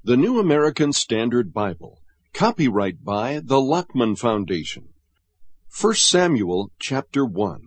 The New American Standard Bible. Copyright by the Lockman Foundation. 1 Samuel chapter 1.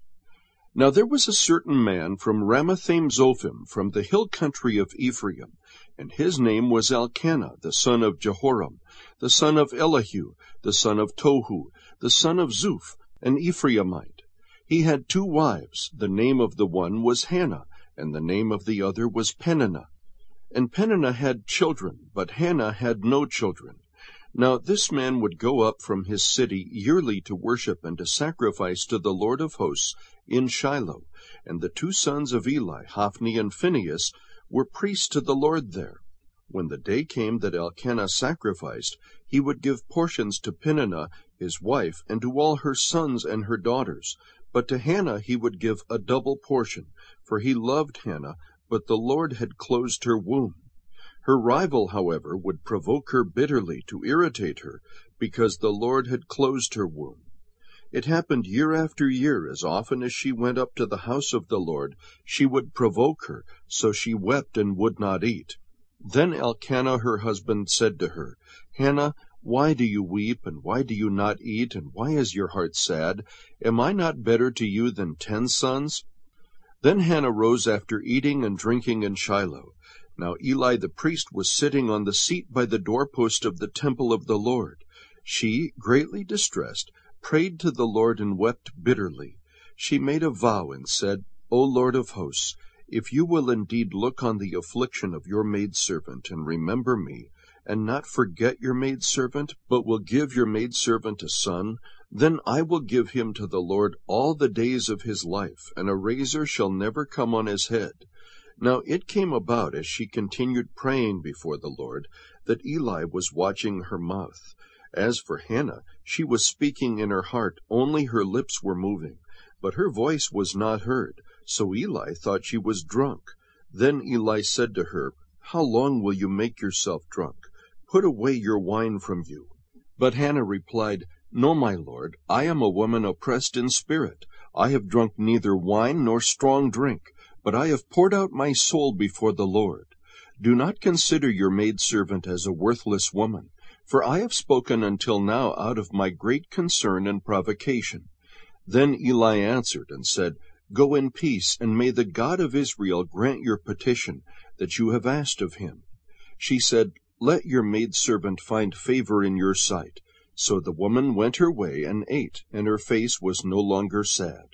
Now there was a certain man from Ramathaim-Zophim, from the hill country of Ephraim, and his name was Elkanah, the son of Jehoram, the son of Elihu, the son of Tohu, the son of Zuph, an Ephraimite. He had 2 wives. The name of the one was Hannah, and the name of the other was Peninnah. And Peninnah had children, but Hannah had no children. Now this man would go up from his city yearly to worship and to sacrifice to the Lord of hosts in Shiloh. And the 2 sons of Eli, Hophni and Phinehas, were priests to the Lord there. When the day came that Elkanah sacrificed, he would give portions to Peninnah his wife, and to all her sons and her daughters. But to Hannah he would give a double portion, for he loved Hannah, but the Lord had closed her womb. Her rival, however, would provoke her bitterly to irritate her, because the Lord had closed her womb. It happened year after year, as often as she went up to the house of the Lord, she would provoke her, so she wept and would not eat. Then Elkanah her husband said to her, Hannah, why do you weep, and why do you not eat, and why is your heart sad? Am I not better to you than 10 sons? Then Hannah rose after eating and drinking in Shiloh. Now Eli the priest was sitting on the seat by the doorpost of the temple of the Lord. She, greatly distressed, prayed to the Lord and wept bitterly. She made a vow and said, O Lord of hosts, if you will indeed look on the affliction of your maidservant and remember me, and not forget your maidservant, but will give your maidservant a son, then I will give him to the Lord all the days of his life, and a razor shall never come on his head. Now it came about, as she continued praying before the Lord, that Eli was watching her mouth. As for Hannah, she was speaking in her heart, only her lips were moving, but her voice was not heard, so Eli thought she was drunk. Then Eli said to her, How long will you make yourself drunk? Put away your wine from you. But Hannah replied, No, my lord, I am a woman oppressed in spirit. I have drunk neither wine nor strong drink, but I have poured out my soul before the Lord. Do not consider your maidservant as a worthless woman, for I have spoken until now out of my great concern and provocation. Then Eli answered and said, Go in peace, and may the God of Israel grant your petition that you have asked of him. She said, Let your maidservant find favor in your sight. So the woman went her way and ate, and her face was no longer sad.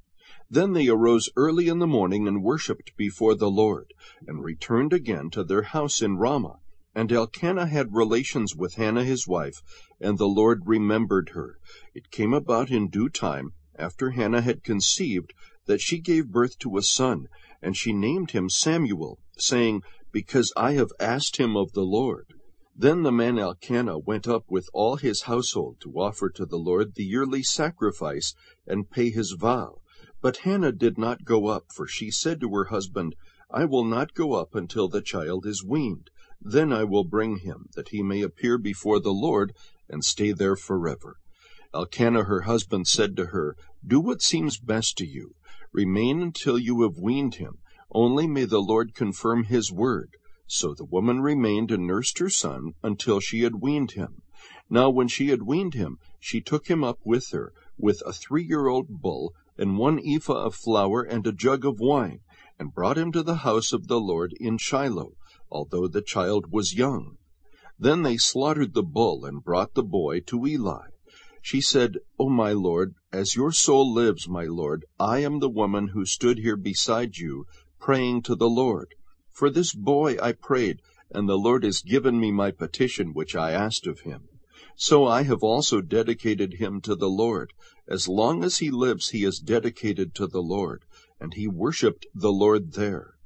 Then they arose early in the morning and worshipped before the Lord, and returned again to their house in Ramah. And Elkanah had relations with Hannah his wife, and the Lord remembered her. It came about in due time, after Hannah had conceived, that she gave birth to a son, and she named him Samuel, saying, Because I have asked him of the Lord. Then the man Elkanah went up with all his household to offer to the Lord the yearly sacrifice and pay his vow. But Hannah did not go up, for she said to her husband, I will not go up until the child is weaned. Then I will bring him, that he may appear before the Lord and stay there forever. Elkanah her husband said to her, Do what seems best to you. Remain until you have weaned him. Only may the Lord confirm his word. So the woman remained and nursed her son until she had weaned him. Now when she had weaned him, she took him up with her, with a 3-year-old bull, and 1 ephah of flour, and a jug of wine, and brought him to the house of the Lord in Shiloh, although the child was young. Then they slaughtered the bull, and brought the boy to Eli. She said, O my lord, as your soul lives, my lord, I am the woman who stood here beside you, praying to the Lord. For this boy I prayed, and the Lord has given me my petition which I asked of him. So I have also dedicated him to the Lord. As long as he lives he is dedicated to the Lord. And he worshipped the Lord there.